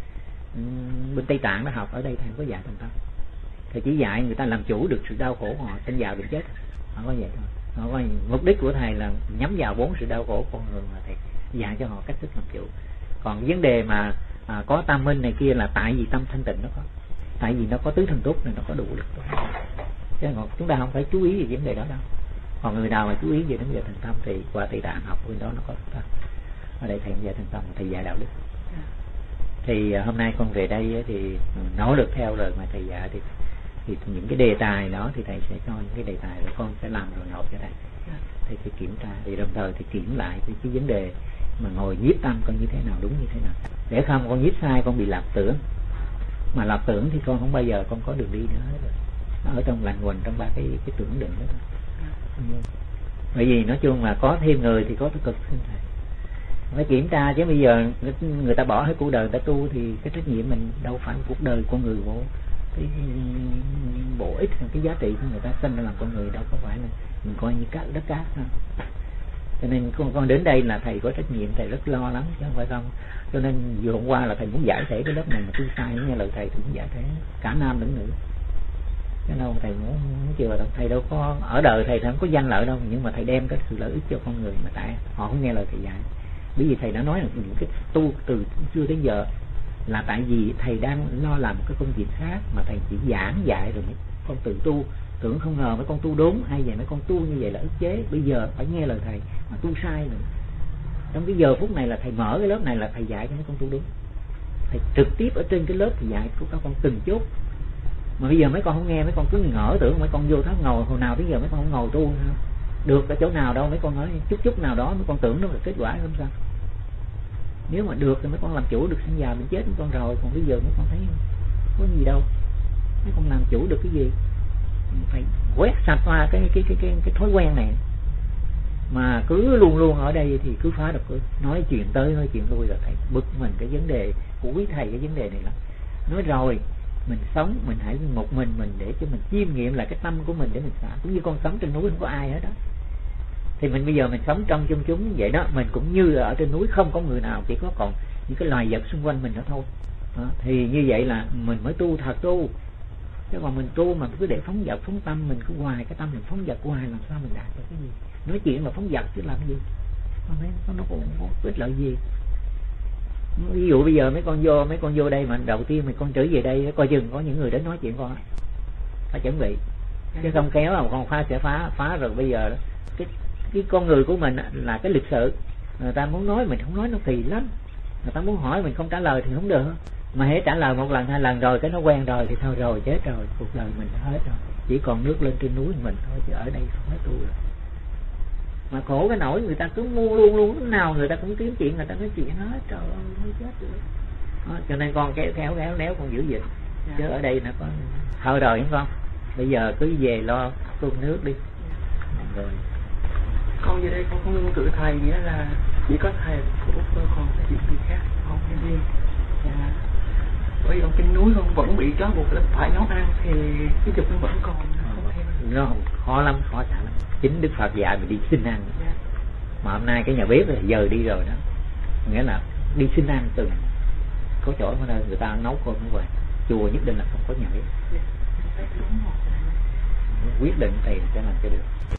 bên Tây Tạng nó học, ở đây thầy không có dạy thần thông. Thầy chỉ dạy người ta làm chủ được sự đau khổ của họ, tin vào được chết. Không có vậy thôi. Mục đích của thầy là nhắm vào 4 sự đau khổ con người mà thầy dạy cho họ cách thức làm chủ. Còn vấn đề mà có tam minh này kia là tại vì tâm thanh tịnh nó có, tại vì nó có tứ thần túc nên nó có đủ lực. Chứ chúng ta không phải chú ý về vấn đề đó đâu. Còn người nào mà chú ý về vấn đề thành tâm thì qua Tây Tạng học bên đó nó có. Ở đây thầy dạy thành tâm, thầy dạy đạo đức. Thì hôm nay con về đây thì nỗ lực theo lời mà thầy dạy thì những cái đề tài đó thì thầy sẽ cho những cái đề tài rồi con sẽ làm rồi nộp cho thầy. Thầy sẽ kiểm tra, thì đồng thời thì kiểm lại cái vấn đề mà ngồi nhiếp tâm con như thế nào, đúng như thế nào, để không con nhiếp sai con bị lạc tưởng, mà lạc tưởng thì con không bao giờ con có đường đi nữa hết rồi. Nó ở trong lành quần trong ba cái tưởng định đó thôi. Bởi vì nói chung là có thêm người thì có cực xin thầy phải kiểm tra, chứ bây giờ người ta bỏ hết cuộc đời người ta tu thì cái trách nhiệm mình đâu phải cuộc đời con người cái bổ ích, cái giá trị của người ta sinh ra làm con người đâu có phải là mình coi như cát đất cát ha. Cho nên con đến đây là thầy có trách nhiệm, thầy rất lo lắng chứ không phải không. Cho nên vừa hôm qua là thầy muốn giải thể cái lớp này mà tôi sai nghe lời thầy thì cũng giải thể cả nam lẫn nữ. Cái đâu thầy muốn chưa đâu, thầy đâu có ở đời thầy không có danh lợi đâu, nhưng mà thầy đem cái sự lợi ích cho con người mà tại họ không nghe lời thầy dạy. Bởi vì thầy đã nói là những cái tu từ xưa đến giờ là tại vì thầy đang lo làm một cái công việc khác mà thầy chỉ giảng dạy rồi mấy con tự tu, tưởng không ngờ mấy con tu đúng hay vậy, mấy con tu như vậy là ức chế. Bây giờ phải nghe lời thầy mà tu sai rồi. Trong cái giờ phút này là thầy mở cái lớp này là thầy dạy cho mấy con tu đúng, thầy trực tiếp ở trên cái lớp thầy dạy của các con từng chút. Mà bây giờ mấy con không nghe, mấy con cứ ngỡ tưởng mấy con vô tháp ngồi hồi nào tới giờ mấy con không ngồi tu được ở chỗ nào đâu, mấy con nói chút nào đó mấy con tưởng nó là kết quả không sao. Nếu mà được thì mấy con làm chủ được sinh già bệnh chết mấy con rồi, còn bây giờ mấy con thấy có gì đâu, mấy con làm chủ được cái gì, phải quét sạch qua cái thói quen này. Mà cứ luôn ở đây thì cứ phá được, nói chuyện tới nói chuyện lui là thầy bực mình cái vấn đề của quý thầy. Cái vấn đề này là nói rồi mình sống mình hãy một mình để cho mình chiêm nghiệm lại cái tâm của mình để mình xả. Cũng như con sống trên núi không có ai hết đó, thì mình bây giờ mình sống trong chung chúng vậy đó, mình cũng như là ở trên núi không có người nào, chỉ có còn những cái loài vật xung quanh mình đó thôi đó. Thì như vậy là mình mới tu thật tu, chứ còn mình tu mà cứ để phóng dật phóng tâm, mình cứ hoài cái tâm mình phóng dật hoài làm sao mình đạt được cái gì. Nói chuyện là phóng dật chứ làm gì, nó cũng không có ích lợi gì. Ví dụ bây giờ mấy con vô đây mà đầu tiên mấy con trở về đây coi chừng có những người đến nói chuyện con phải chuẩn bị, chứ không kéo là con sẽ phá rồi. Bây giờ cái con người của mình là cái lịch sự, người ta muốn nói mình không nói nó kỳ lắm, người ta muốn hỏi mình không trả lời thì không được, mà hễ trả lời một lần hai lần rồi cái nó quen rồi thì thôi rồi chết rồi, cuộc đời mình hết rồi, chỉ còn nước lên trên núi mình thôi, chứ ở đây không phải tu rồi. Mà khổ cái nỗi người ta cứ mua luôn lúc nào người ta cũng kiếm chuyện, người ta nói chuyện hết, trời ơi mới chết rồi đó. Cho nên con khéo léo con giữ gìn, chứ ở đây nó có thôi rồi đúng không, bây giờ cứ về lo cơm nước đi rồi. Con về đây con không luôn tự thầy, nghĩa là chỉ có thầy của Úc thôi, còn cái chuyện gì khác không hay riêng. Bởi vì con trên núi con vẫn bị trói buộc là phải nấu ăn thì cái dục nó vẫn còn nó khó lắm, khó xả lắm. Chính Đức Phật dạy mình đi xin ăn, mà hôm nay cái nhà bếp là giờ đi rồi đó, nghĩa là đi xin ăn từng có chỗ ở nơi người ta nấu cơm như vậy, chùa nhất định là không có nhà bếp. Quyết định tiền sẽ làm cho được.